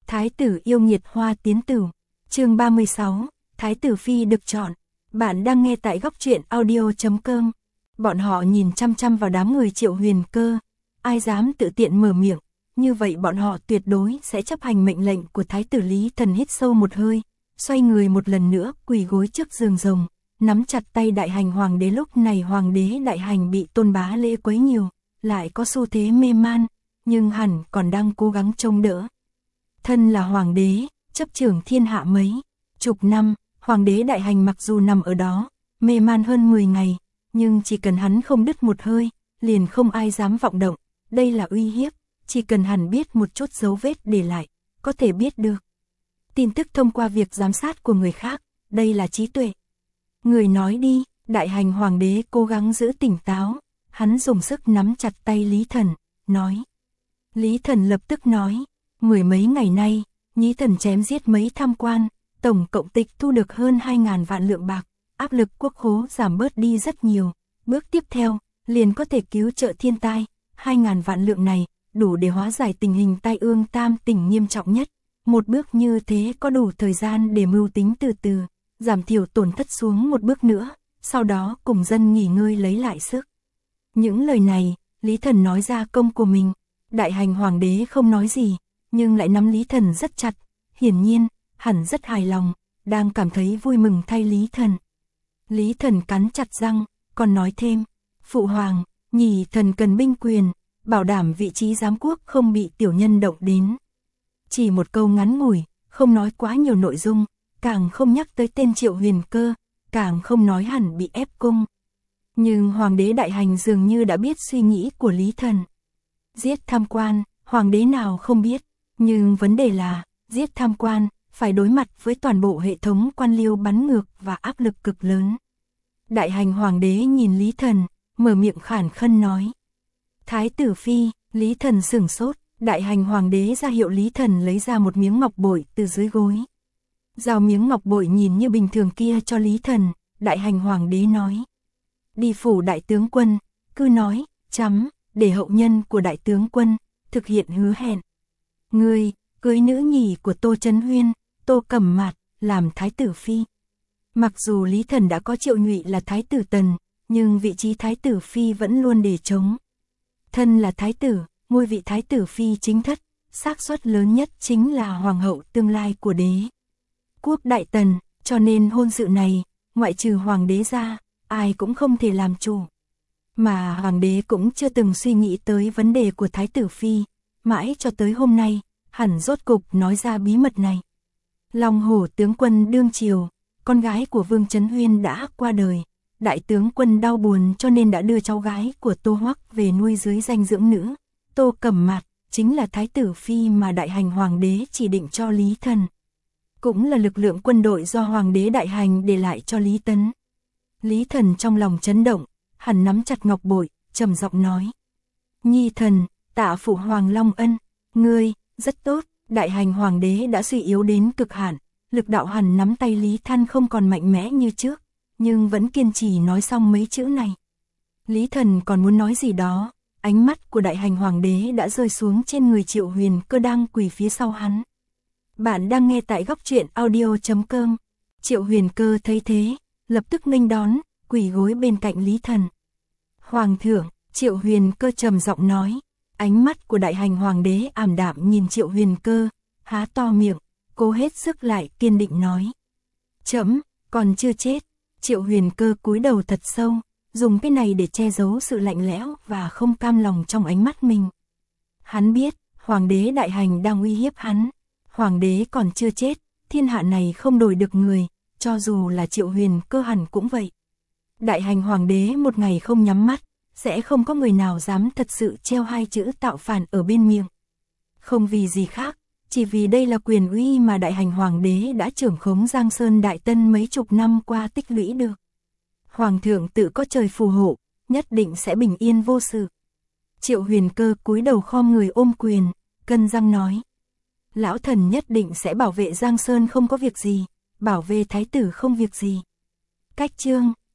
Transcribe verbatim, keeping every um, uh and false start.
Thái tử yêu nghiệt hoa tiến tử. Chương ba mươi sáu, Thái tử phi được chọn. Bạn đang nghe tại góc truyện audio chấm com. Bọn họ nhìn chăm chăm vào đám người Triệu Huyền Cơ, ai dám tự tiện mở miệng, như vậy bọn họ tuyệt đối sẽ chấp hành mệnh lệnh của Thái tử. Lý Thần hít sâu một hơi, xoay người một lần nữa quỳ gối trước giường rồng, nắm chặt tay Đại Hành Hoàng đế. Lúc này Hoàng đế Đại Hành bị Tôn Bá Lễ quấy nhiều, lại có xu thế mê man, nhưng hẳn còn đang cố gắng trông đỡ. Thân là Hoàng đế, chấp trưởng thiên hạ mấy chục năm, Hoàng đế Đại Hành mặc dù nằm ở đó, mê man hơn mười ngày, nhưng chỉ cần hắn không đứt một hơi, liền không ai dám vọng động. Đây là uy hiếp, chỉ cần hắn biết một chút dấu vết để lại, có thể biết được tin tức thông qua việc giám sát của người khác, đây là trí tuệ. Người nói đi. Đại Hành Hoàng đế cố gắng giữ tỉnh táo, hắn dùng sức nắm chặt tay Lý Thần, nói. Lý Thần lập tức nói, mười mấy ngày nay, Nhí Thần chém giết mấy tham quan, tổng cộng tịch thu được hơn hai ngàn vạn lượng bạc, áp lực quốc khố giảm bớt đi rất nhiều. Bước tiếp theo, liền có thể cứu trợ thiên tai, hai ngàn vạn lượng này, đủ để hóa giải tình hình tai ương tam tỉnh nghiêm trọng nhất. Một bước như thế có đủ thời gian để mưu tính từ từ, giảm thiểu tổn thất xuống một bước nữa, sau đó cùng dân nghỉ ngơi lấy lại sức. Những lời này, Lý Thần nói ra công của mình. Đại Hành Hoàng đế không nói gì, nhưng lại nắm Lý Thần rất chặt, hiển nhiên, hẳn rất hài lòng, đang cảm thấy vui mừng thay Lý Thần. Lý Thần cắn chặt răng, còn nói thêm, Phụ Hoàng, Nhì Thần cần binh quyền, bảo đảm vị trí giám quốc không bị tiểu nhân động đến. Chỉ một câu ngắn ngủi, không nói quá nhiều nội dung, càng không nhắc tới tên Triệu Huyền Cơ, càng không nói hẳn bị ép cung. Nhưng Hoàng đế Đại Hành dường như đã biết suy nghĩ của Lý Thần. Giết tham quan, Hoàng đế nào không biết, nhưng vấn đề là, giết tham quan, phải đối mặt với toàn bộ hệ thống quan liêu bắn ngược và áp lực cực lớn. Đại Hành Hoàng đế nhìn Lý Thần, mở miệng khản khân nói. Thái tử phi. Lý Thần sửng sốt. Đại Hành Hoàng đế ra hiệu Lý Thần lấy ra một miếng ngọc bội từ dưới gối. Giao miếng ngọc bội nhìn như bình thường kia cho Lý Thần. Đại Hành Hoàng đế nói. Đi phủ đại tướng quân, cứ nói, chấm, để hậu nhân của đại tướng quân, thực hiện hứa hẹn. Ngươi, cưới nữ nhì của Tô Chấn Huyên, Tô Cẩm Mạt, làm thái tử phi. Mặc dù Lý Thần đã có Triệu Nhụy là thái tử tần, nhưng vị trí thái tử phi vẫn luôn để trống. Thân là thái tử, ngôi vị thái tử phi chính thất, xác suất lớn nhất chính là hoàng hậu tương lai của đế quốc Đại Tần, cho nên hôn sự này, ngoại trừ hoàng đế ra, ai cũng không thể làm chủ. Mà hoàng đế cũng chưa từng suy nghĩ tới vấn đề của thái tử phi, mãi cho tới hôm nay, hẳn rốt cục nói ra bí mật này. Long Hổ tướng quân đương triều, con gái của Vương Chấn Huyên đã qua đời, đại tướng quân đau buồn cho nên đã đưa cháu gái của Tô Hoắc về nuôi dưới danh dưỡng nữ. Tô Cẩm Mạt chính là thái tử phi mà Đại Hành Hoàng đế chỉ định cho Lý Thần, cũng là lực lượng quân đội do Hoàng đế Đại Hành để lại cho Lý Tấn. Lý Thần trong lòng chấn động, hắn nắm chặt ngọc bội, trầm giọng nói. Nhi thần, tạ phụ Hoàng Long ân. Ngươi, rất tốt. Đại Hành Hoàng đế đã suy yếu đến cực hạn, lực đạo hắn nắm tay Lý Thần không còn mạnh mẽ như trước, nhưng vẫn kiên trì nói xong mấy chữ này. Lý Thần còn muốn nói gì đó, ánh mắt của Đại Hành Hoàng đế đã rơi xuống trên người Triệu Huyền Cơ đang quỳ phía sau hắn. Bạn đang nghe tại góc truyện audio chấm com. Triệu Huyền Cơ thấy thế, lập tức nghênh đón, quỳ gối bên cạnh Lý Thần. Hoàng thượng. Triệu Huyền Cơ trầm giọng nói. Ánh mắt của Đại Hành Hoàng đế ảm đạm nhìn Triệu Huyền Cơ, há to miệng, cố hết sức lại kiên định nói. Chấm, còn chưa chết. Triệu Huyền Cơ cúi đầu thật sâu, dùng cái này để che giấu sự lạnh lẽo và không cam lòng trong ánh mắt mình. Hắn biết, Hoàng đế Đại Hành đang uy hiếp hắn. Hoàng đế còn chưa chết, thiên hạ này không đổi được người, cho dù là Triệu Huyền Cơ hẳn cũng vậy. Đại Hành Hoàng đế một ngày không nhắm mắt, sẽ không có người nào dám thật sự treo hai chữ tạo phản ở bên miệng. Không vì gì khác, chỉ vì đây là quyền uy mà Đại Hành Hoàng đế đã trưởng khống Giang Sơn Đại Tân mấy chục năm qua tích lũy được. Hoàng thượng tự có trời phù hộ, nhất định sẽ bình yên vô sự. Triệu Huyền Cơ cúi đầu khom người ôm quyền, cân răng nói. Lão thần nhất định sẽ bảo vệ Giang Sơn không có việc gì, bảo vệ thái tử không việc gì. Cách chương